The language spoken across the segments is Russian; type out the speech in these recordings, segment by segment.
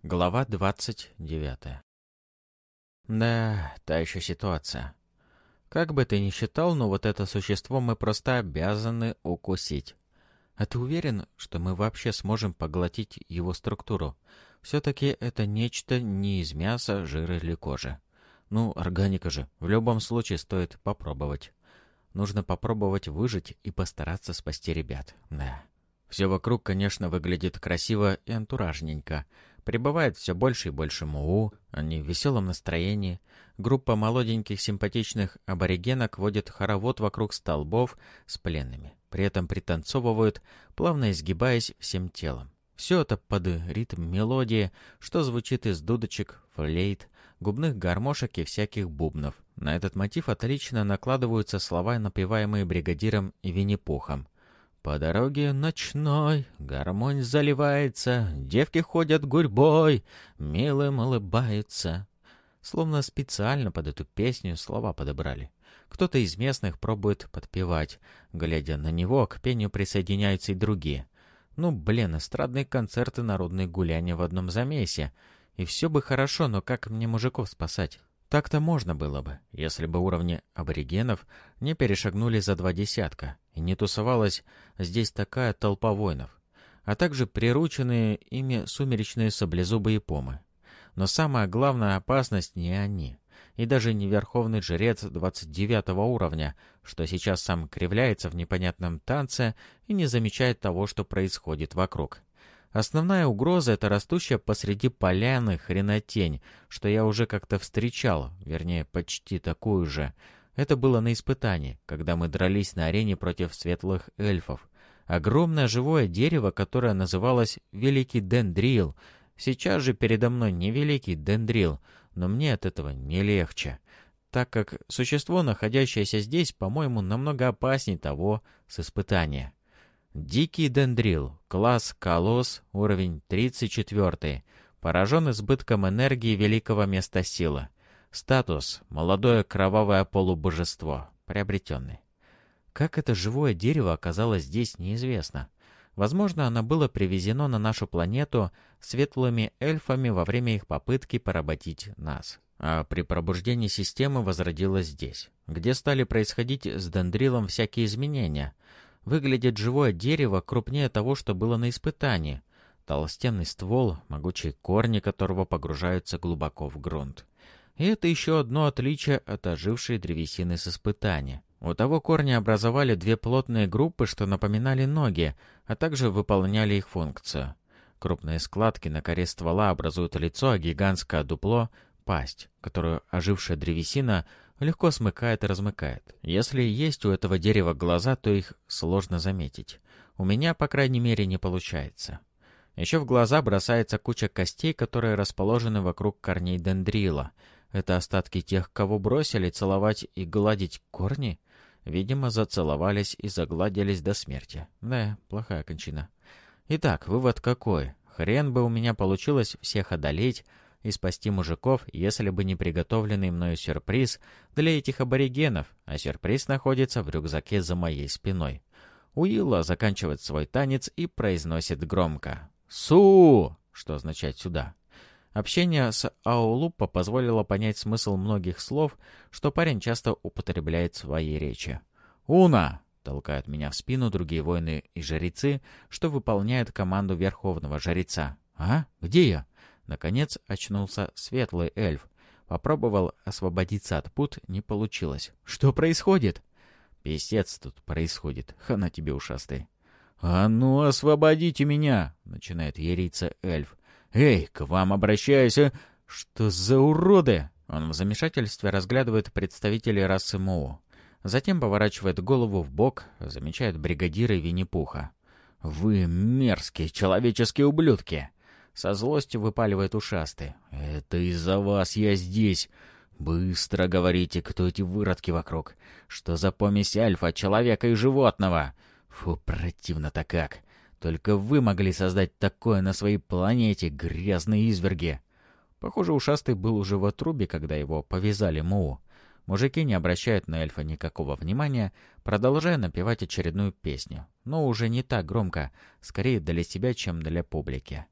Глава 29. Да, та еще ситуация. Как бы ты ни считал, но вот это существо мы просто обязаны укусить. А ты уверен, что мы вообще сможем поглотить его структуру? Все-таки это нечто не из мяса, жира или кожи. Ну, органика же. В любом случае стоит попробовать. Нужно попробовать выжить и постараться спасти ребят. Да. Все вокруг, конечно, выглядит красиво и антуражненько. Прибывает все больше и больше МУУ, они в веселом настроении. Группа молоденьких симпатичных аборигенок водит хоровод вокруг столбов с пленными. При этом пританцовывают, плавно изгибаясь всем телом. Все это под ритм мелодии, что звучит из дудочек, флейт, губных гармошек и всяких бубнов. На этот мотив отлично накладываются слова, напеваемые бригадиром и Винни-Пухом. По дороге ночной гармонь заливается, девки ходят гурьбой, милым улыбаются. Словно специально под эту песню слова подобрали. Кто-то из местных пробует подпевать. Глядя на него, к пению присоединяются и другие. Ну, блин, эстрадные концерты, народные гуляния в одном замесе. И все бы хорошо, но как мне мужиков спасать? Так-то можно было бы, если бы уровни аборигенов не перешагнули за 20, и не тусовалась здесь такая толпа воинов, а также прирученные ими сумеречные саблезубые помы. Но самая главная опасность не они, и даже не верховный жрец 29 уровня, что сейчас сам кривляется в непонятном танце и не замечает того, что происходит вокруг. Основная угроза — это растущая посреди поляны хренотень, что я уже как-то встречал, вернее, почти такую же. Это было на испытании, когда мы дрались на арене против светлых эльфов. Огромное живое дерево, которое называлось Великий Дендрил. Сейчас же передо мной не Великий Дендрил, но мне от этого не легче, так как существо, находящееся здесь, по-моему, намного опаснее того с испытания. Дикий дендрил, класс колосс, уровень 34, поражен избытком энергии великого места силы. Статус – молодое кровавое полубожество, приобретенный. Как это живое дерево оказалось здесь, неизвестно. Возможно, оно было привезено на нашу планету светлыми эльфами во время их попытки поработить нас. А при пробуждении системы возродилось здесь, где стали происходить с дендрилом всякие изменения. Выглядит живое дерево крупнее того, что было на испытании. Толстенный ствол, могучие корни которого погружаются глубоко в грунт. И это еще одно отличие от ожившей древесины с испытания. У того корни образовали две плотные группы, что напоминали ноги, а также выполняли их функцию. Крупные складки на коре ствола образуют лицо, а гигантское дупло — пасть, которую ожившая древесина легко смыкает и размыкает. Если есть у этого дерева глаза, то их сложно заметить. У меня, по крайней мере, не получается. Еще в глаза бросается куча костей, которые расположены вокруг корней дендрила. Это остатки тех, кого бросили целовать и гладить корни? Видимо, зацеловались и загладились до смерти. Да, плохая кончина. Итак, вывод какой? Хрен бы у меня получилось всех одолеть и спасти мужиков, если бы не приготовленный мною сюрприз для этих аборигенов, а сюрприз находится в рюкзаке за моей спиной. Уилла заканчивает свой танец и произносит громко «Су!», что означает «сюда». Общение с Аулупа позволило понять смысл многих слов, что парень часто употребляет в своей речи. «Уна!» — толкают меня в спину другие воины и жрецы, что выполняют команду верховного жреца. «А? Где я?» Наконец очнулся светлый эльф. Попробовал освободиться от пут, не получилось. «Что происходит?» «Писец тут происходит. Хана тебе, ушастый». «А ну, освободите меня!» — начинает яриться эльф. «Эй, к вам обращаюсь! Что за уроды?» Он в замешательстве разглядывает представителей расы МУ. Затем поворачивает голову в бок, замечает бригадира и Винни-Пуха. «Вы мерзкие человеческие ублюдки!» Со злостью выпаливает ушастый. «Это из-за вас я здесь. Быстро говорите, кто эти выродки вокруг. Что за помесь альфа, человека и животного? Фу, противно-то как. Только вы могли создать такое на своей планете, грязные изверги». Похоже, ушастый был уже в отрубе, когда его повязали МУ. Мужики не обращают на эльфа никакого внимания, продолжая напевать очередную песню. Но уже не так громко, скорее для себя, чем для публики.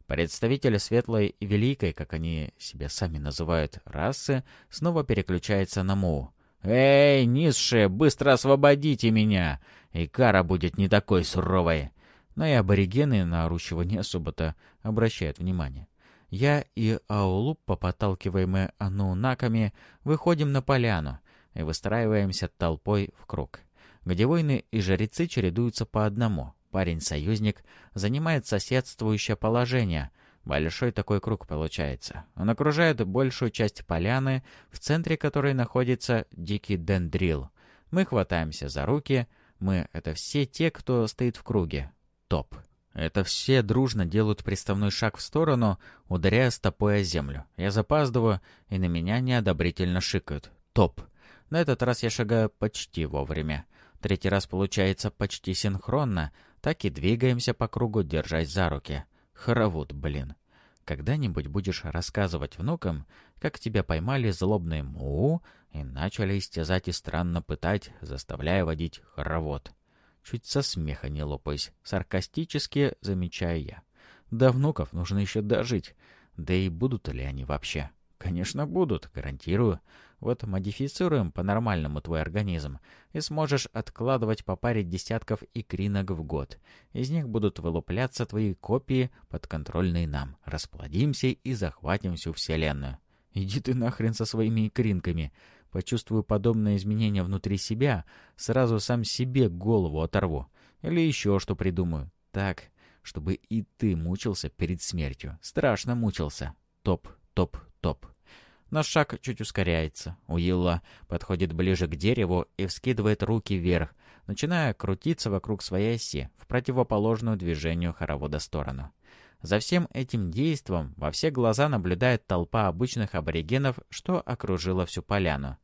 Представитель светлой и великой, как они себя сами называют, расы, снова переключается на Муу. «Эй, низшие, быстро освободите меня! И кара будет не такой суровой!» Но и аборигены на орущего не особо-то обращают внимание. Я и Аулуппа, подталкиваемые анунаками, выходим на поляну и выстраиваемся толпой в круг, где воины и жрецы чередуются по одному. Парень-союзник занимает соседствующее положение. Большой такой круг получается. Он окружает большую часть поляны, в центре которой находится дикий дендрил. Мы хватаемся за руки. Мы — это все те, кто стоит в круге. Топ. Это все дружно делают приставной шаг в сторону, ударяя стопой о землю. Я запаздываю, и на меня неодобрительно шикают. Топ. На этот раз я шагаю почти вовремя. Третий раз получается почти синхронно. Так и двигаемся по кругу, держась за руки. Хоровод, блин. Когда-нибудь будешь рассказывать внукам, как тебя поймали злобные Муу и начали истязать и странно пытать, заставляя водить хоровод. Чуть со смеха не лопаюсь, саркастически замечаю я. До внуков нужно еще дожить. Да и будут ли они вообще? Конечно, будут, гарантирую. Вот модифицируем по-нормальному твой организм, и сможешь откладывать по паре десятков икринок в год. Из них будут вылупляться твои копии, подконтрольные нам. Расплодимся и захватим всю вселенную. Иди ты нахрен со своими икринками. Почувствую подобное изменение внутри себя, сразу сам себе голову оторву. Или еще что придумаю. Так, чтобы и ты мучился перед смертью. Страшно мучился. Топ, топ, топ. Наш шаг чуть ускоряется. Уилла подходит ближе к дереву и вскидывает руки вверх, начиная крутиться вокруг своей оси, в противоположную движению хоровода сторону. За всем этим действом во все глаза наблюдает толпа обычных аборигенов, что окружила всю поляну.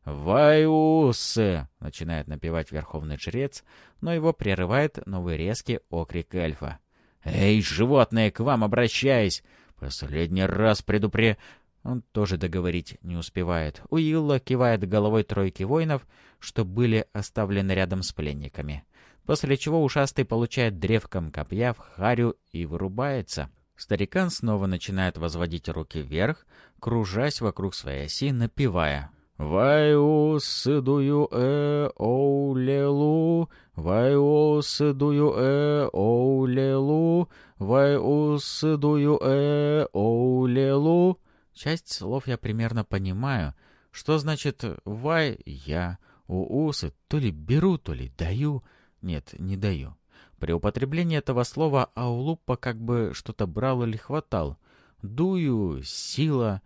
«Вайусы!» — начинает напевать верховный жрец, но его прерывает новый резкий окрик эльфа. «Эй, животные, к вам обращаюсь! Последний раз Он тоже договорить не успевает. Уилла кивает головой тройки воинов, что были оставлены рядом с пленниками. После чего ушастый получает древком копья в харю и вырубается. Старикан снова начинает возводить руки вверх, кружась вокруг своей оси, напевая: «Вайусыдую оулелу, вайусыдую оулелу, вайусыдую оулелу». Часть слов я примерно понимаю. Что значит «вай» — я, «уусы» — то ли беру, то ли даю. Нет, не даю. При употреблении этого слова Аулуппа как бы что-то брал или хватал. «Дую» — сила,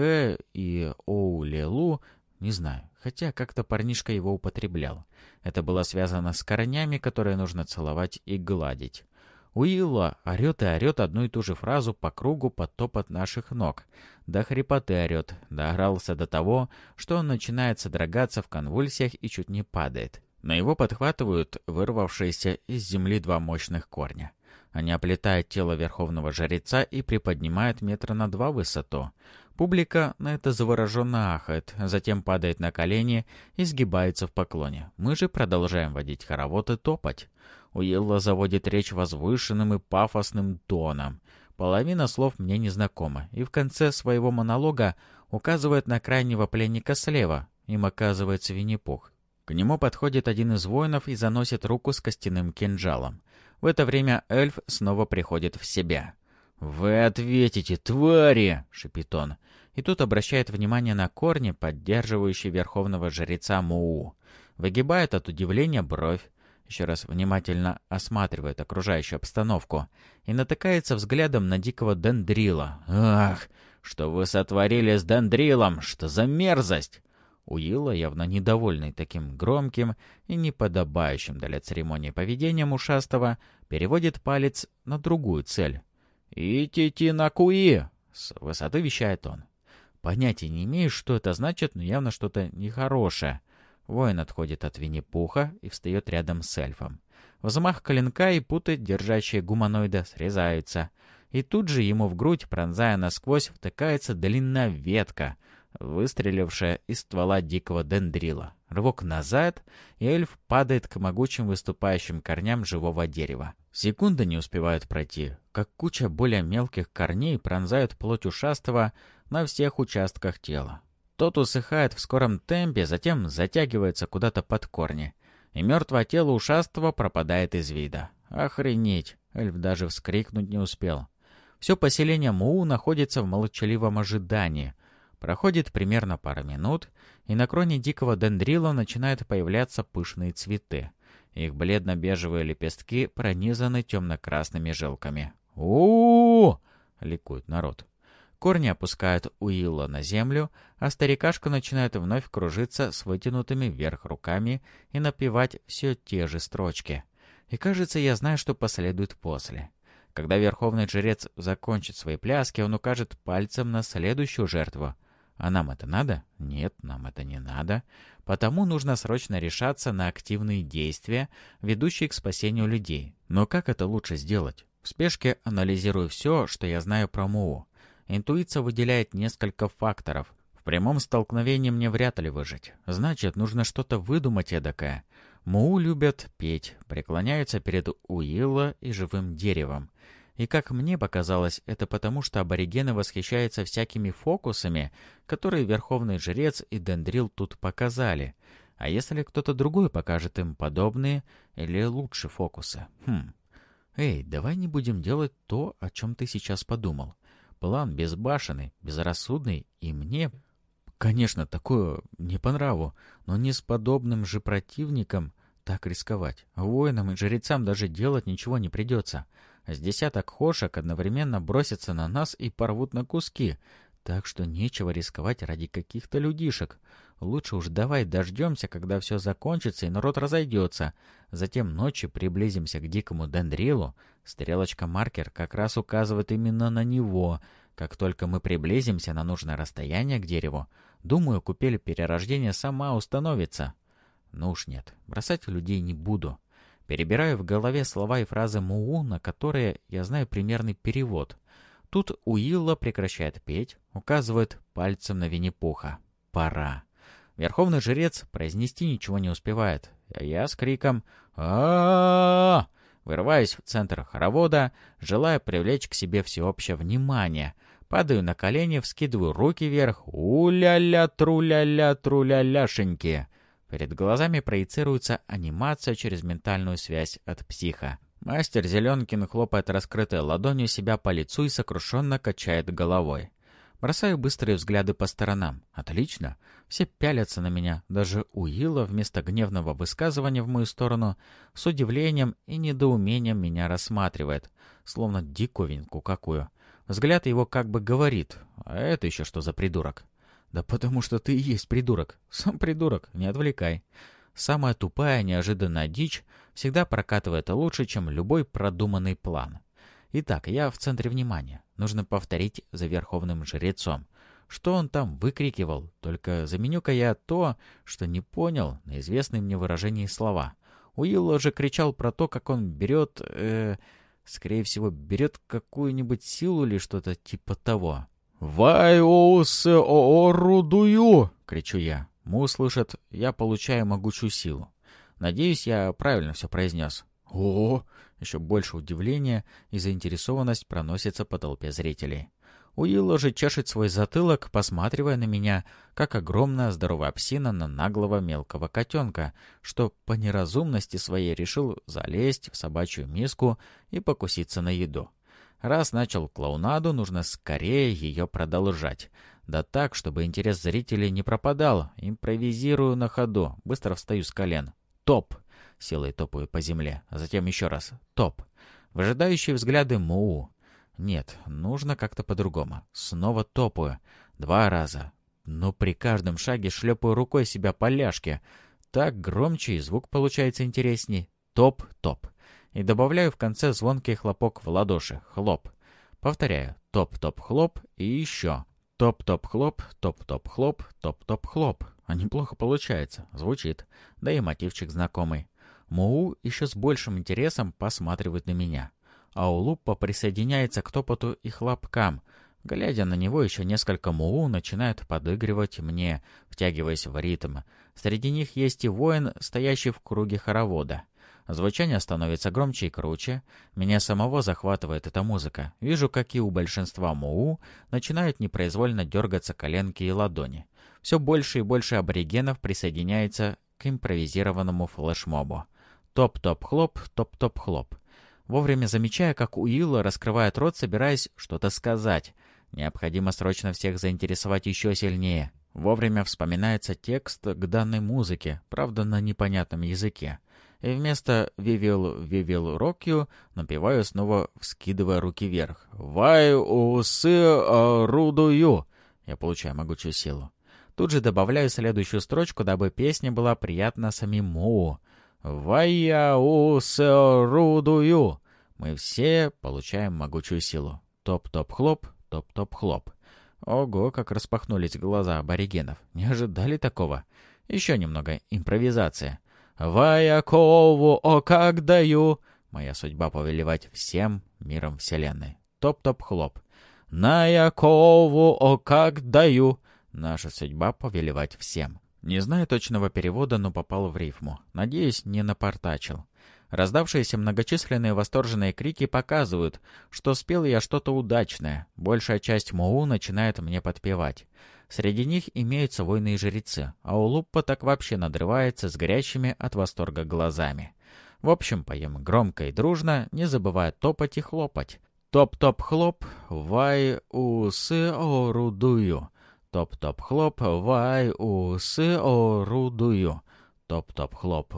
и «оулелу» — не знаю, хотя как-то парнишка его употреблял. Это было связано с корнями, которые нужно целовать и гладить. Уилла орет и орет одну и ту же фразу по кругу под топот наших ног. До хрипоты орет, доорался до того, что он начинает содрогаться в конвульсиях и чуть не падает. Но его подхватывают вырвавшиеся из земли два мощных корня. Они оплетают тело верховного жреца и приподнимают 2 метра в высоту. Публика на это завороженно ахает, затем падает на колени и сгибается в поклоне. Мы же продолжаем водить хоровод и топать. Уилла заводит речь возвышенным и пафосным тоном. Половина слов мне незнакома, и в конце своего монолога указывает на крайнего пленника слева. Им оказывается Винни-Пух. К нему подходит один из воинов и заносит руку с костяным кинжалом. В это время эльф снова приходит в себя. «Вы ответите, твари!» — шипит он. И тут обращает внимание на корни, поддерживающие верховного жреца Муу. Выгибает от удивления бровь. Еще раз внимательно осматривает окружающую обстановку и натыкается взглядом на дикого дендрила. «Ах, что вы сотворили с дендрилом? Что за мерзость!» Уилла, явно недовольный таким громким и неподобающим для церемонии поведением ушастого, переводит палец на другую цель. «Ити-ти-на-куи!» — с высоты вещает он. Понятия не имею, что это значит, но явно что-то нехорошее. Воин отходит от Винни-Пуха и встает рядом с эльфом. Взмах клинка и путы, держащие гуманоида, срезаются. И тут же ему в грудь, пронзая насквозь, втыкается длинная ветка, выстрелившая из ствола дикого дендрила. Рывок назад, и эльф падает к могучим выступающим корням живого дерева. Секунды не успевают пройти, как куча более мелких корней пронзают плоть ушастого на всех участках тела. Тот усыхает в скором темпе, затем затягивается куда-то под корни, и мертвое тело ушастого пропадает из вида. Охренеть! Эльф даже вскрикнуть не успел. Все поселение Муу находится в молчаливом ожидании. Проходит примерно пара минут, и на кроне дикого дендрила начинают появляться пышные цветы. Их бледно-бежевые лепестки пронизаны темно-красными жилками. «У-у-у!» — ликует народ. Корни опускают Уилла на землю, а старикашка начинает вновь кружиться с вытянутыми вверх руками и напевать все те же строчки. И кажется, я знаю, что последует после. Когда верховный жрец закончит свои пляски, он укажет пальцем на следующую жертву. А нам это надо? Нет, нам это не надо. Потому нужно срочно решаться на активные действия, ведущие к спасению людей. Но как это лучше сделать? В спешке анализирую все, что я знаю про Муу. Интуиция выделяет несколько факторов. В прямом столкновении мне вряд ли выжить. Значит, нужно что-то выдумать эдакое. Муу любят петь, преклоняются перед Уилла и живым деревом. И как мне показалось, это потому, что аборигены восхищаются всякими фокусами, которые Верховный Жрец и Дендрил тут показали. А если кто-то другой покажет им подобные или лучше фокусы? Эй, давай не будем делать то, о чем ты сейчас подумал. План безбашенный, безрассудный, и мне, конечно, такое не по нраву, но не с подобным же противником так рисковать. Воинам и жрецам даже делать ничего не придется. С десяток хошек одновременно бросятся на нас и порвут на куски. Так что нечего рисковать ради каких-то людишек. Лучше уж давай дождемся, когда все закончится и народ разойдется. Затем ночью приблизимся к дикому дендрилу. Стрелочка-маркер как раз указывает именно на него. Как только мы приблизимся на нужное расстояние к дереву, думаю, купель перерождения сама установится. Ну уж нет, бросать людей не буду. Перебираю в голове слова и фразы Муу, на которые я знаю примерный перевод. Тут Уилла прекращает петь, указывает пальцем на Винни-Пуха. Пора. Верховный жрец произнести ничего не успевает. А я с криком а вырываюсь в центр хоровода, желая привлечь к себе всеобщее внимание. Падаю на колени, вскидываю руки вверх. У-ля-ля, тру-ля-ля, тру-ля-ляшеньки. Перед глазами проецируется анимация через ментальную связь от психа. Мастер Зеленкин хлопает раскрытой ладонью себя по лицу и сокрушенно качает головой. Бросаю быстрые взгляды по сторонам. Отлично. Все пялятся на меня. Даже Уилла вместо гневного высказывания в мою сторону с удивлением и недоумением меня рассматривает. Словно диковинку какую. Взгляд его как бы говорит: «А это еще что за придурок?» «Да потому что ты и есть придурок. Сам придурок, не отвлекай». Самая тупая, неожиданная дичь всегда прокатывает лучше, чем любой продуманный план. Итак, я в центре внимания. Нужно повторить за Верховным Жрецом. Что он там выкрикивал? Только заменю-ка я то, что не понял, на известные мне выражения и слова. Уилл же кричал про то, как он берет... скорее всего, берет какую-нибудь силу или что-то типа того. «Вай-оу-се-о-рудую!» — кричу я. Му слышит, я получаю могучую силу. Надеюсь, я правильно все произнес. О! Еще больше удивления и заинтересованность проносится по толпе зрителей. Уилл же чешет свой затылок, посматривая на меня, как огромная здоровая псина на наглого мелкого котенка, что по неразумности своей решил залезть в собачью миску и покуситься на еду. Раз начал клоунаду, нужно скорее ее продолжать. Да так, чтобы интерес зрителей не пропадал. Импровизирую на ходу. Быстро встаю с колен. Топ! Силой топаю по земле. Затем еще раз. Топ! Выжидающие взгляды Муу. Нет, нужно как-то по-другому. Снова топаю. 2 раза. Но при каждом шаге шлепаю рукой себя по ляжке. Так громче и звук получается интересней. Топ-топ. И добавляю в конце звонкий хлопок в ладоши. Хлоп. Повторяю. Топ-топ-хлоп и еще. Топ-топ-хлоп, топ-топ-хлоп, топ-топ-хлоп. А неплохо получается. Звучит. Да и мотивчик знакомый. Муу еще с большим интересом посматривает на меня. А Улуппа присоединяется к топоту и хлопкам. Глядя на него, еще несколько Муу начинают подыгрывать мне, втягиваясь в ритм. Среди них есть и воин, стоящий в круге хоровода. Звучание становится громче и круче. Меня самого захватывает эта музыка. Вижу, как и у большинства Муу начинают непроизвольно дергаться коленки и ладони. Все больше и больше аборигенов присоединяется к импровизированному флешмобу. Топ-топ-хлоп, топ-топ-хлоп. Вовремя замечая, как Уилла раскрывает рот, собираясь что-то сказать. Необходимо срочно всех заинтересовать еще сильнее. Вовремя вспоминается текст к данной музыке, правда на непонятном языке. И вместо «We will rock you» напеваю снова, вскидывая руки вверх. «Вай усы рудую». Я получаю могучую силу. Тут же добавляю следующую строчку, дабы песня была приятна самим Муу. «Вая усы рудую». Мы все получаем могучую силу. Топ-топ-хлоп, топ-топ-хлоп. Ого, как распахнулись глаза аборигенов. Не ожидали такого. Еще немного импровизация. «Ваякову, о как даю!» Моя судьба повелевать всем миром вселенной. Топ-топ-хлоп. «На Якову, о как даю!» Наша судьба повелевать всем. Не знаю точного перевода, но попал в рифму. Надеюсь, не напортачил. Раздавшиеся многочисленные восторженные крики показывают, что спел я что-то удачное. Большая часть Муу начинает мне подпевать. Среди них имеются воины и жрецы, а Улуппа так вообще надрывается с горящими от восторга глазами. В общем, поем громко и дружно, не забывая топать и хлопать. Топ-топ-хлоп, вай усы орудую. Топ-топ-хлоп, вай усы орудую. Топ-топ-хлоп,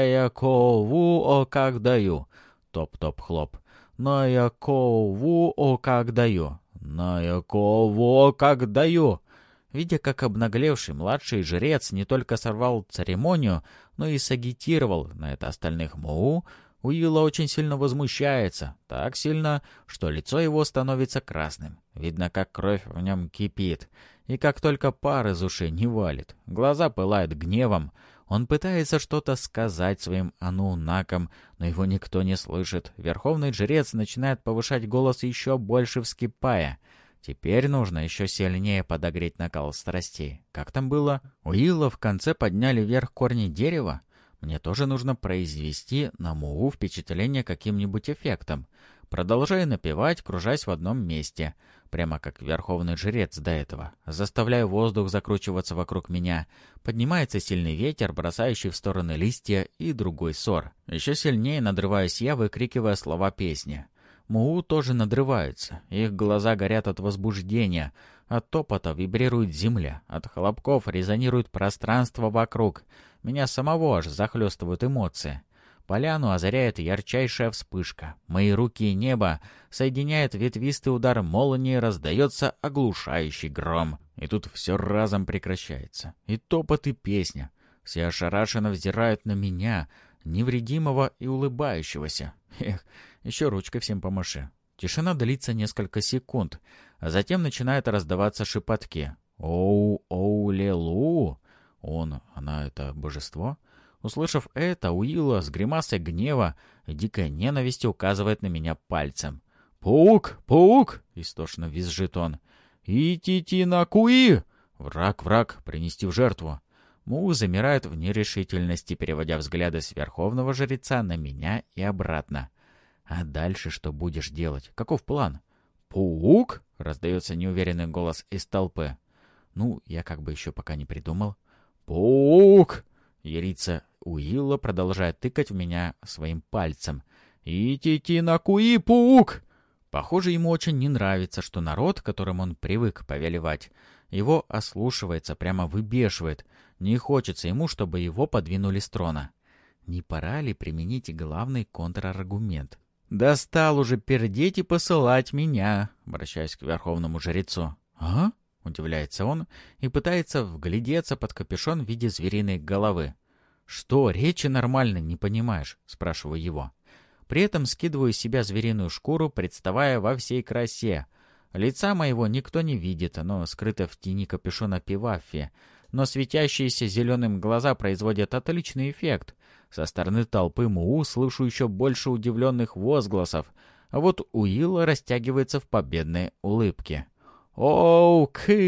ваякову, о как даю. Топ-топ-хлоп, на Якову, о как даю. На Якову, о как даю. Видя, как обнаглевший младший жрец не только сорвал церемонию, но и сагитировал на это остальных Муу, Уилла очень сильно возмущается. Так сильно, что лицо его становится красным. Видно, как кровь в нем кипит. И как только пар из ушей не валит. Глаза пылают гневом. Он пытается что-то сказать своим ануннакам, но его никто не слышит. Верховный жрец начинает повышать голос еще больше, вскипая. Теперь нужно еще сильнее подогреть накал страстей. Как там было? Уилла в конце подняли вверх корни дерева. Мне тоже нужно произвести на Муу впечатление каким-нибудь эффектом. Продолжаю напевать, кружась в одном месте, прямо как верховный жрец до этого. Заставляю воздух закручиваться вокруг меня. Поднимается сильный ветер, бросающий в стороны листья и другой сор. Еще сильнее надрываюсь я, выкрикивая слова песни. Муу тоже надрываются. Их глаза горят от возбуждения. От топота вибрирует земля. От хлопков резонирует пространство вокруг. Меня самого аж захлестывают эмоции. Поляну озаряет ярчайшая вспышка. Мои руки и небо соединяет ветвистый удар молнии, раздается оглушающий гром. И тут все разом прекращается. И топот, и песня. Все ошарашенно взирают на меня, невредимого и улыбающегося. Эх, еще ручкой всем помаши. Тишина длится несколько секунд, а затем начинают раздаваться шепотки. «Оу-оу-ле-лу!» Она это божество? Услышав это, Уилла с гримасой гнева и дикой ненависти указывает на меня пальцем. «Паук! Паук!» — истошно визжит он. «Ити-ти-на-куи!» «Враг, враг! Принести в жертву!» Муу замирает в нерешительности, переводя взгляды с верховного жреца на меня и обратно. «А дальше что будешь делать? Каков план?» «Паук?» — раздается неуверенный голос из толпы. Ну, я как бы еще пока не придумал. «Паук!» — ярица Уилла продолжает тыкать в меня своим пальцем. «Ити-ти-на-куи, паук!» Похоже, ему очень не нравится, что народ, которым он привык повелевать, его ослушивается, прямо выбешивает. Не хочется ему, чтобы его подвинули с трона. Не пора ли применить главный контраргумент? «Достал уже пердеть и посылать меня», — обращаясь к верховному жрецу. «А?» — удивляется он и пытается вглядеться под капюшон в виде звериной головы. «Что, речи нормально не понимаешь?» — спрашиваю его. При этом скидываю с себя звериную шкуру, представая во всей красе. Лица моего никто не видит, оно скрыто в тени капюшона Пиваффи, но светящиеся зеленым глаза производят отличный эффект. Со стороны толпы Муу слышу еще больше удивленных возгласов, а вот Уилла растягивается в победной улыбке. «Оу,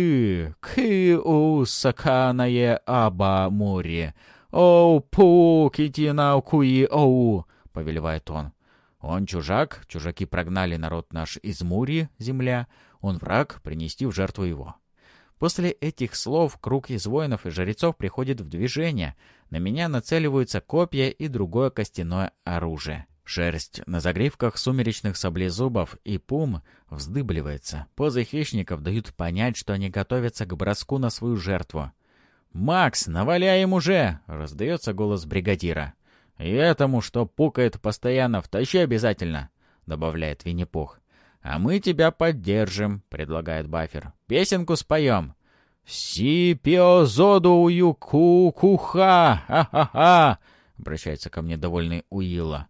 у саканае аба море! Оу, пу, китина куи, оу!» — повелевает он. Он чужак, чужаки прогнали народ наш из Мури, земля, он враг, принести в жертву его. После этих слов круг из воинов и жрецов приходит в движение. На меня нацеливаются копья и другое костяное оружие. Шерсть на загривках сумеречных саблезубов и пум вздыбливается. Позы хищников дают понять, что они готовятся к броску на свою жертву. «Макс, наваляй им уже!» — раздается голос бригадира. «И этому, что пукает постоянно, втащи обязательно!» — добавляет Винни-Пух. «А мы тебя поддержим», — предлагает Баффер. «Песенку споем». «Си-пио-зоду-ую ку-ку-ха! Ха-ха-ха!» — обращается ко мне довольный Уилла.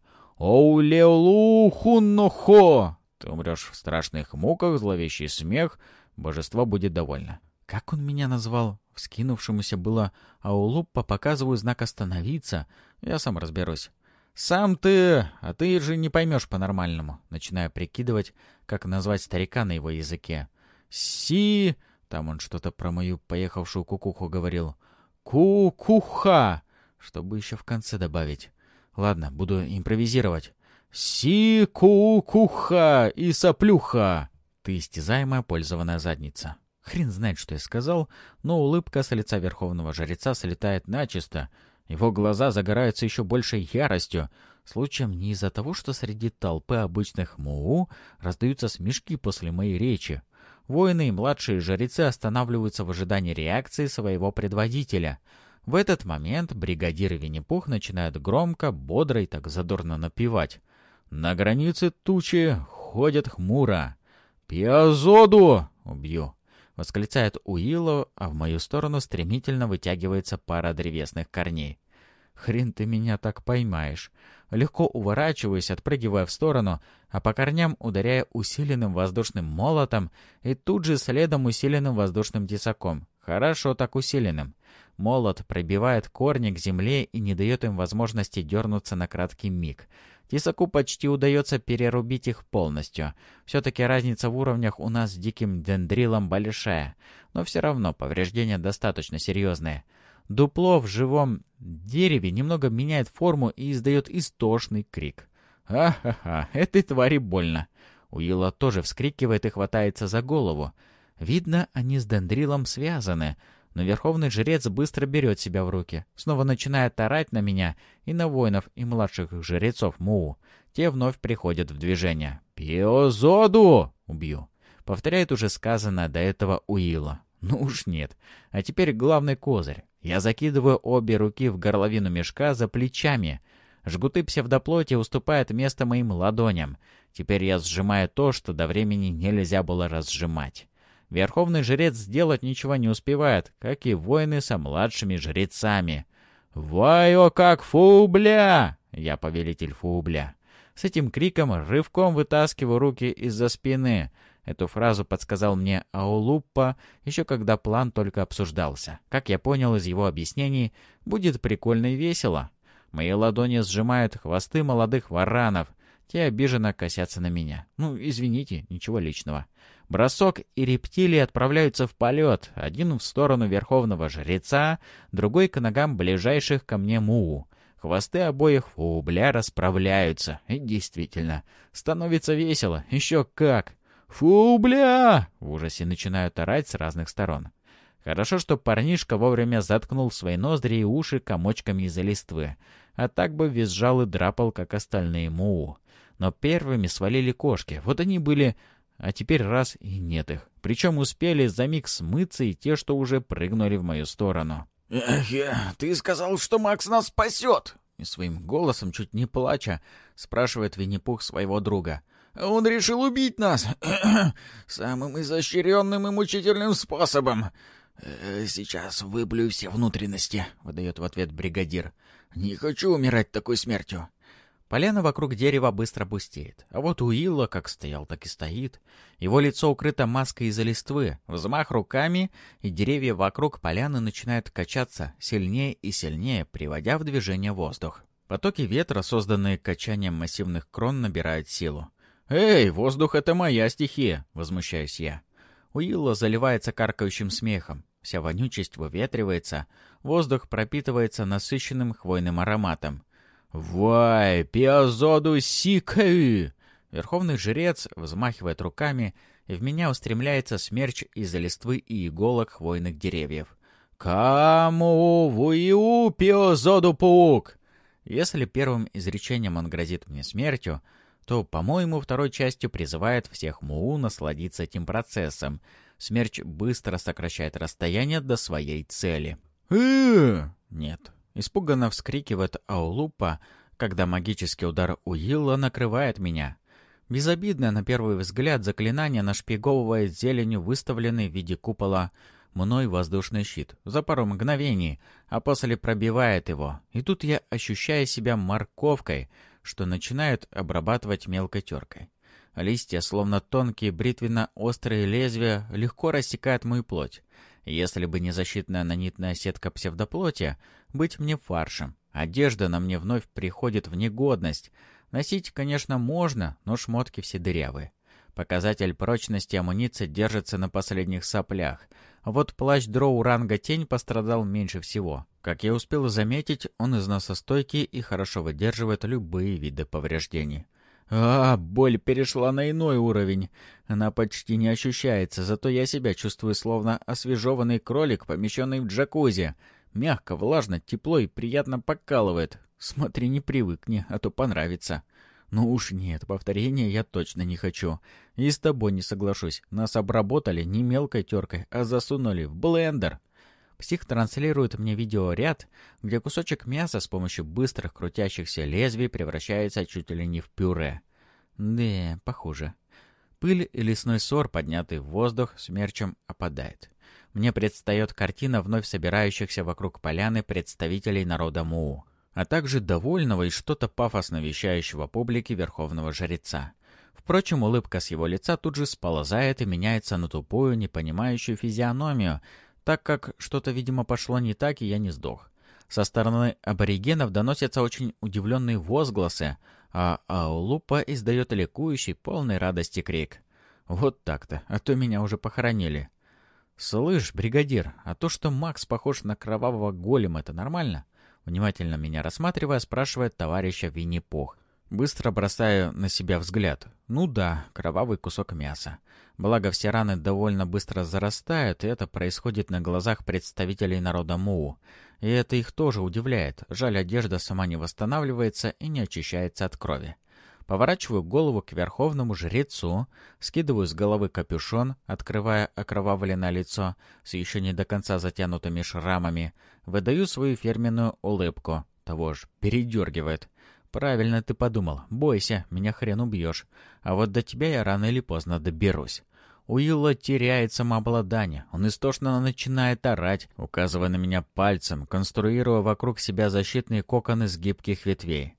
«Оу-леу-лу-ху-но-хо!» Ты умрешь в страшных муках, зловещий смех. Божество будет довольно. Как он меня назвал? Вскинувшемуся было Аулуппа показываю знак «Остановиться». Я сам разберусь. «Сам ты... А ты же не поймешь по-нормальному». Начинаю прикидывать, как назвать старика на его языке. «Си...» Там он что-то про мою поехавшую кукуху говорил. «Ку-куха!» Чтобы еще в конце добавить. Ладно, буду импровизировать. «Си-ку-куха и соплюха!» Ты истязаемая пользованная задница. Хрен знает, что я сказал, но улыбка с лица верховного жреца слетает начисто. Его глаза загораются еще большей яростью. Случаем не из-за того, что среди толпы обычных муу раздаются смешки после моей речи. Воины и младшие жрецы останавливаются в ожидании реакции своего предводителя. В этот момент бригадир и Винни-Пух начинают громко, бодро и так задорно напевать. «На границе тучи ходят хмуро. Пиазоду! Убью!» — восклицает Уилло, а в мою сторону стремительно вытягивается пара древесных корней. Хрен ты меня так поймаешь. Легко уворачиваюсь, отпрыгивая в сторону, а по корням ударяя усиленным воздушным молотом и тут же следом усиленным воздушным тесаком. Хорошо так усиленным. Молот пробивает корни к земле и не дает им возможности дернуться на краткий миг. Тесаку почти удается перерубить их полностью. Все-таки разница в уровнях у нас с диким дендрилом большая, но все равно повреждения достаточно серьезные. Дупло в живом дереве немного меняет форму и издает истошный крик. «Ха-ха-ха, этой твари больно!» Уилла тоже вскрикивает и хватается за голову. Видно, они с дендрилом связаны, но верховный жрец быстро берет себя в руки. Снова начинает орать на меня и на воинов и младших жрецов Муу. Те вновь приходят в движение. «Пиозоду!» «Убью!» Повторяет уже сказанное до этого Уилла. Ну уж нет. А теперь главный козырь. Я закидываю обе руки в горловину мешка за плечами. Жгуты псевдоплоти уступают место моим ладоням. Теперь я сжимаю то, что до времени нельзя было разжимать. Верховный жрец сделать ничего не успевает, как и воины со младшими жрецами. «Вайо как фубля!» Я повелитель фубля. С этим криком рывком вытаскиваю руки из-за спины. Эту фразу подсказал мне Аулуппа, еще когда план только обсуждался. Как я понял из его объяснений, будет прикольно и весело. Мои ладони сжимают хвосты молодых варанов. Те обиженно косятся на меня. Ну, извините, ничего личного. Бросок, и рептилии отправляются в полет. Один в сторону верховного жреца, другой к ногам ближайших ко мне Муу. Хвосты обоих фубля расправляются. И действительно, становится весело. Еще как! «Фу-бля!» — в ужасе начинают орать с разных сторон. Хорошо, что парнишка вовремя заткнул свои ноздри и уши комочками из-за листвы, а так бы визжал и драпал, как остальные Муу. Но первыми свалили кошки, вот они были, а теперь раз и нет их. Причем успели за миг смыться и те, что уже прыгнули в мою сторону. Ты сказал, что Макс нас спасет!» И своим голосом, чуть не плача, спрашивает Винни-Пух своего друга. «Он решил убить нас самым изощренным и мучительным способом. Сейчас выблюю все внутренности», — выдает в ответ бригадир. «Не хочу умирать такой смертью». Поляна вокруг дерева быстро пустеет. А вот Уилла как стоял, так и стоит. Его лицо укрыто маской из-за листвы. Взмах руками, и деревья вокруг поляны начинают качаться сильнее и сильнее, приводя в движение воздух. Потоки ветра, созданные качанием массивных крон, набирают силу. «Эй, воздух — это моя стихия!» — возмущаюсь я. Уилла заливается каркающим смехом. Вся вонючесть выветривается, воздух пропитывается насыщенным хвойным ароматом. «Вай, пиазоду сикаю!» Верховный жрец взмахивает руками, и в меня устремляется смерч из листвы и иголок хвойных деревьев. «Каму вуиу пиазоду пук!» Если первым изречением он грозит мне смертью, то, по-моему, второй частью призывает всех Муу насладиться этим процессом. Смерч быстро сокращает расстояние до своей цели. Нет. Испуганно вскрикивает Аулупа, когда магический удар Уилла накрывает меня. Безобидное на первый взгляд заклинание нашпиговывает зеленью выставленный в виде купола мной воздушный щит за пару мгновений, а после пробивает его. И тут я ощущаю себя морковкой, что начинают обрабатывать мелкой теркой. Листья, словно тонкие бритвенно-острые лезвия, легко рассекают мою плоть. Если бы не защитная нанитная сетка псевдоплоти, быть мне фаршем. Одежда на мне вновь приходит в негодность. Носить, конечно, можно, но шмотки все дырявые. Показатель прочности амуниции держится на последних соплях. А вот плащ дроу ранга тень пострадал меньше всего. Как я успел заметить, он износостойкий и хорошо выдерживает любые виды повреждений. Боль перешла на иной уровень. Она почти не ощущается, зато я себя чувствую словно освежеванный кролик, помещенный в джакузи. Мягко, влажно, тепло и приятно покалывает. Смотри, не привыкни, а то понравится. Ну уж нет, повторения я точно не хочу. И с тобой не соглашусь. Нас обработали не мелкой теркой, а засунули в блендер. Псих транслирует мне видеоряд, где кусочек мяса с помощью быстрых крутящихся лезвий превращается чуть ли не в пюре. Да, похоже. Пыль и лесной сор, поднятый в воздух, смерчем опадает. Мне предстает картина вновь собирающихся вокруг поляны представителей народа Муу, а также довольного и что-то пафосно вещающего публике верховного жреца. Впрочем, улыбка с его лица тут же сползает и меняется на тупую, непонимающую физиономию, так как что-то, видимо, пошло не так, и я не сдох. Со стороны аборигенов доносятся очень удивленные возгласы, а Аулупа издает ликующий, полный радости крик. Вот так-то, а то меня уже похоронили. «Слышь, бригадир, а то, что Макс похож на кровавого голема, это нормально?» Внимательно меня рассматривая, спрашивает товарища Винни-Пух. Быстро бросаю на себя взгляд. Ну да, кровавый кусок мяса. Благо, все раны довольно быстро зарастают, и это происходит на глазах представителей народа Муу. И это их тоже удивляет. Жаль, одежда сама не восстанавливается и не очищается от крови. Поворачиваю голову к верховному жрецу, скидываю с головы капюшон, открывая окровавленное лицо с еще не до конца затянутыми шрамами, выдаю свою фирменную улыбку. Того ж передергивает. «Правильно ты подумал. Бойся, меня хрен убьешь. А вот до тебя я рано или поздно доберусь». Уилла теряет самообладание. Он истошно начинает орать, указывая на меня пальцем, конструируя вокруг себя защитные коконы с гибких ветвей.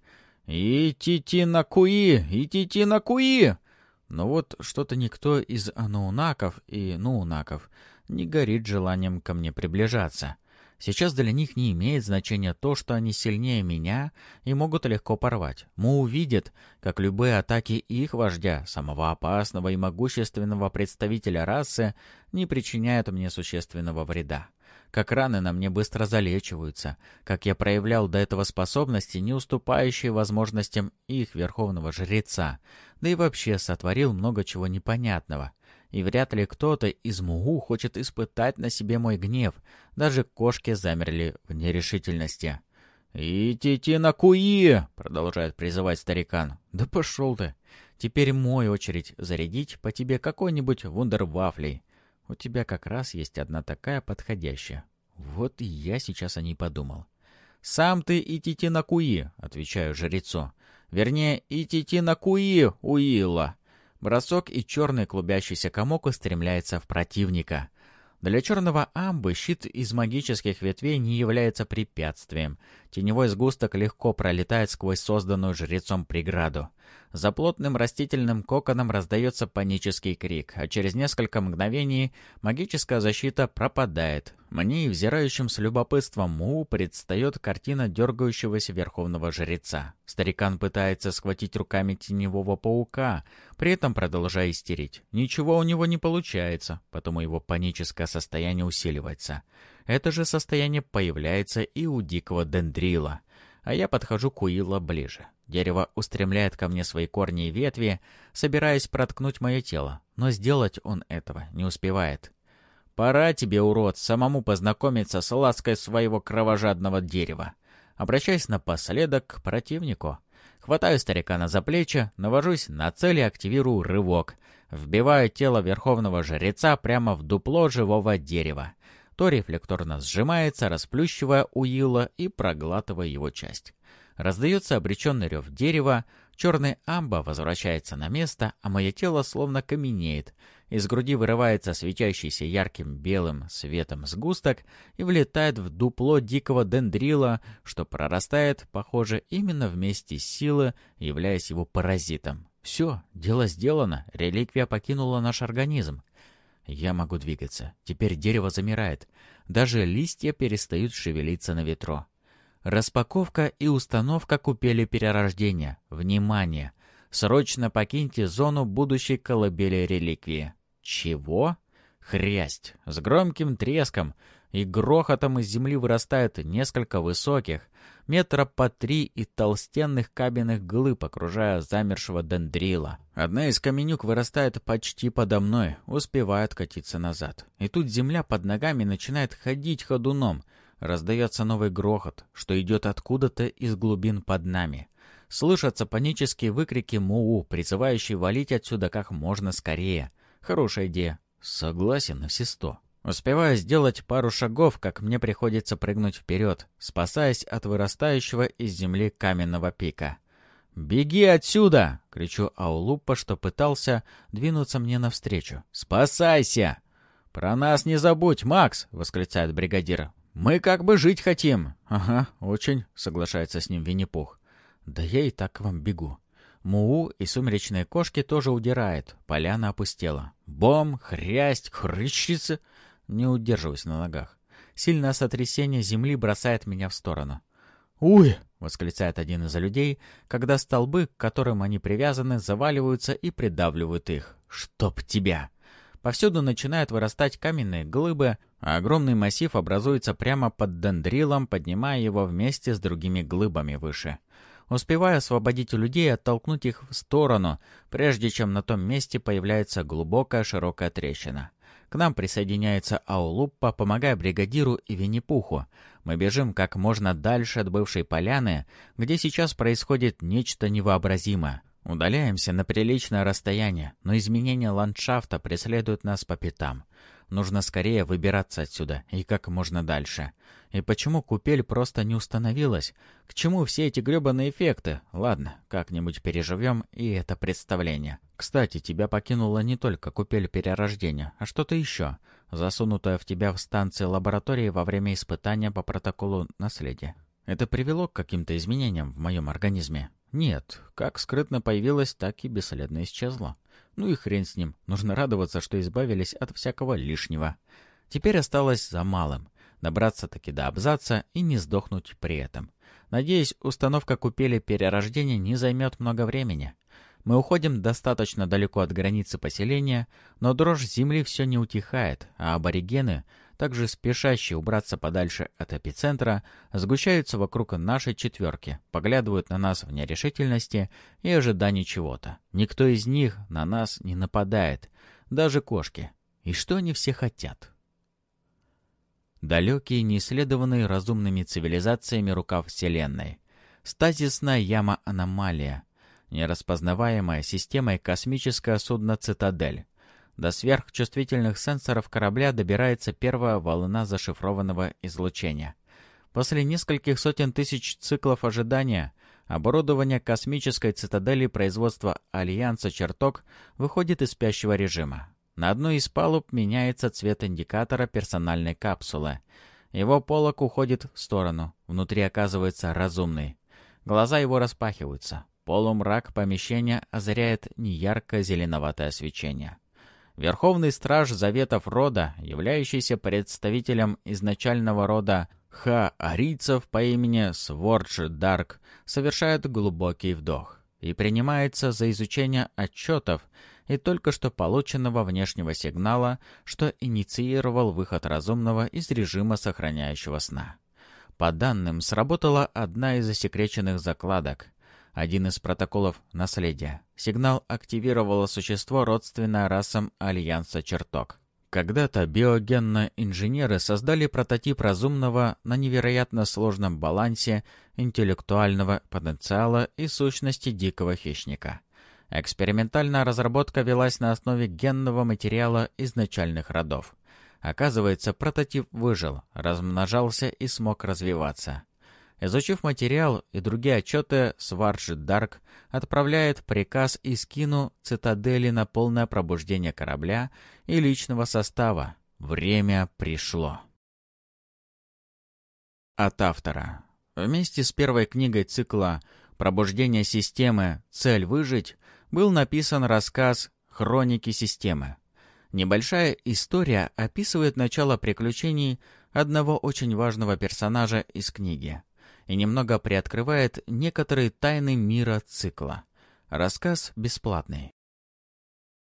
«Итити на куи! Итити на куи!» Но вот что-то никто из анунаков и нуунаков не горит желанием ко мне приближаться. Сейчас для них не имеет значения то, что они сильнее меня и могут легко порвать. Муу видит, как любые атаки их вождя, самого опасного и могущественного представителя расы, не причиняют мне существенного вреда. Как раны на мне быстро залечиваются, как я проявлял до этого способности, не уступающие возможностям их верховного жреца, да и вообще сотворил много чего непонятного. И вряд ли кто-то из Муу хочет испытать на себе мой гнев. Даже кошки замерли в нерешительности. «Идите на куи!» — продолжает призывать старикан. «Да пошел ты! Теперь мой очередь зарядить по тебе какой-нибудь вундервафлей. У тебя как раз есть одна такая подходящая. Вот и я сейчас о ней подумал». «Сам ты идите на куи!» — отвечаю жрецу. «Вернее, идите на куи, Уилла!» Бросок, и черный клубящийся комок устремляется в противника. Для черного амбы щит из магических ветвей не является препятствием. Теневой сгусток легко пролетает сквозь созданную жрецом преграду. За плотным растительным коконом раздается панический крик, а через несколько мгновений магическая защита пропадает. Мне и взирающим с любопытством Муу предстает картина дергающегося верховного жреца. Старикан пытается схватить руками теневого паука, при этом продолжая истерить. Ничего у него не получается, потому его паническое состояние усиливается. Это же состояние появляется и у дикого дендрила. А я подхожу к Уилла ближе. Дерево устремляет ко мне свои корни и ветви, собираясь проткнуть мое тело, но сделать он этого не успевает. «Пора тебе, урод, самому познакомиться с лаской своего кровожадного дерева». Обращаясь напоследок к противнику. Хватаю старикана за плечи, навожусь на цель и активирую рывок. Вбиваю тело верховного жреца прямо в дупло живого дерева. То рефлекторно сжимается, расплющивая Уилла и проглатывая его часть. Раздается обреченный рев дерева, черный амба возвращается на место, а мое тело словно каменеет. Из груди вырывается светящийся ярким белым светом сгусток и влетает в дупло дикого дендрила, что прорастает, похоже, именно вместе с силой, являясь его паразитом. Все, дело сделано, реликвия покинула наш организм. Я могу двигаться. Теперь дерево замирает. Даже листья перестают шевелиться на ветру. Распаковка и установка купели перерождения. Внимание! Срочно покиньте зону будущей колыбели реликвии. Чего? Хрясть! С громким треском и грохотом из земли вырастает несколько высоких, метра по 3 и толстенных каменных глыб, окружая замершего дендрила. Одна из каменюк вырастает почти подо мной, успевая откатиться назад. И тут земля под ногами начинает ходить ходуном. Раздается новый грохот, что идет откуда-то из глубин под нами. Слышатся панические выкрики Муу, призывающие валить отсюда как можно скорее. Хорошая идея. Согласен на все 100. Успеваю сделать пару шагов, как мне приходится прыгнуть вперед, спасаясь от вырастающего из земли каменного пика. «Беги отсюда!» — кричу Аулуппа, что пытался двинуться мне навстречу. «Спасайся!» «Про нас не забудь, Макс!» — восклицает бригадир. «Мы как бы жить хотим!» «Ага, очень!» — соглашается с ним Винни-Пух. «Да я и так к вам бегу!» Муу и сумеречные кошки тоже удирают. Поляна опустела. Бом, хрясть, хрыщица. Не удерживаюсь на ногах. Сильное сотрясение земли бросает меня в сторону. «Уй!» — восклицает один из людей, когда столбы, к которым они привязаны, заваливаются и придавливают их. «Чтоб тебя!» Повсюду начинают вырастать каменные глыбы, а огромный массив образуется прямо под дендрилом, поднимая его вместе с другими глыбами выше. Успеваю освободить людей и оттолкнуть их в сторону, прежде чем на том месте появляется глубокая широкая трещина. К нам присоединяется Аулуппа, помогая бригадиру и Винни-Пуху. Мы бежим как можно дальше от бывшей поляны, где сейчас происходит нечто невообразимое. Удаляемся на приличное расстояние, но изменение ландшафта преследует нас по пятам. Нужно скорее выбираться отсюда и как можно дальше. И почему купель просто не установилась? К чему все эти гребаные эффекты? Ладно, как-нибудь переживем и это представление. Кстати, тебя покинула не только купель перерождения, а что-то еще, засунутое в тебя в станции лаборатории во время испытания по протоколу наследия. Это привело к каким-то изменениям в моем организме? Нет, как скрытно появилось, так и бесследно исчезло. Ну и хрен с ним, нужно радоваться, что избавились от всякого лишнего. Теперь осталось за малым — добраться-таки до абзаца и не сдохнуть при этом. Надеюсь, установка купели перерождения не займет много времени. Мы уходим достаточно далеко от границы поселения, но дрожь земли все не утихает, а аборигены, также спешащие убраться подальше от эпицентра, сгущаются вокруг нашей четверки, поглядывают на нас в нерешительности и ожидании чего-то. Никто из них на нас не нападает, даже кошки. И что они все хотят? Далекий, неисследованный разумными цивилизациями рукав Вселенной. Стазисная яма-аномалия. Нераспознаваемая системой космическое судно «Цитадель». До сверхчувствительных сенсоров корабля добирается первая волна зашифрованного излучения. После нескольких сотен тысяч циклов ожидания, оборудование космической цитадели производства Альянса «Чертог» выходит из спящего режима. На одной из палуб меняется цвет индикатора персональной капсулы. Его полог уходит в сторону. Внутри оказывается разумный. Глаза его распахиваются. Полумрак помещения озаряет неяркое зеленоватое свечение. Верховный страж заветов рода, являющийся представителем изначального рода ха-арийцев по имени Свordж Дарк, совершает глубокий вдох и принимается за изучение отчетов и только что полученного внешнего сигнала, что инициировал выход разумного из режима сохраняющего сна. По данным, сработала одна из засекреченных закладок. Один из протоколов наследия. Сигнал активировало существо, родственное расам Альянса Чертог. Когда-то биогенно-инженеры создали прототип разумного на невероятно сложном балансе интеллектуального потенциала и сущности дикого хищника. Экспериментальная разработка велась на основе генного материала изначальных родов. Оказывается, прототип выжил, размножался и смог развиваться. Изучив материал и другие отчеты, Свардж Дарк отправляет приказ Искину цитадели на полное пробуждение корабля и личного состава. Время пришло. От автора. Вместе с первой книгой цикла «Пробуждение системы. Цель выжить» был написан рассказ «Хроники системы». Небольшая история описывает начало приключений одного очень важного персонажа из книги и немного приоткрывает некоторые тайны мира цикла. Рассказ бесплатный.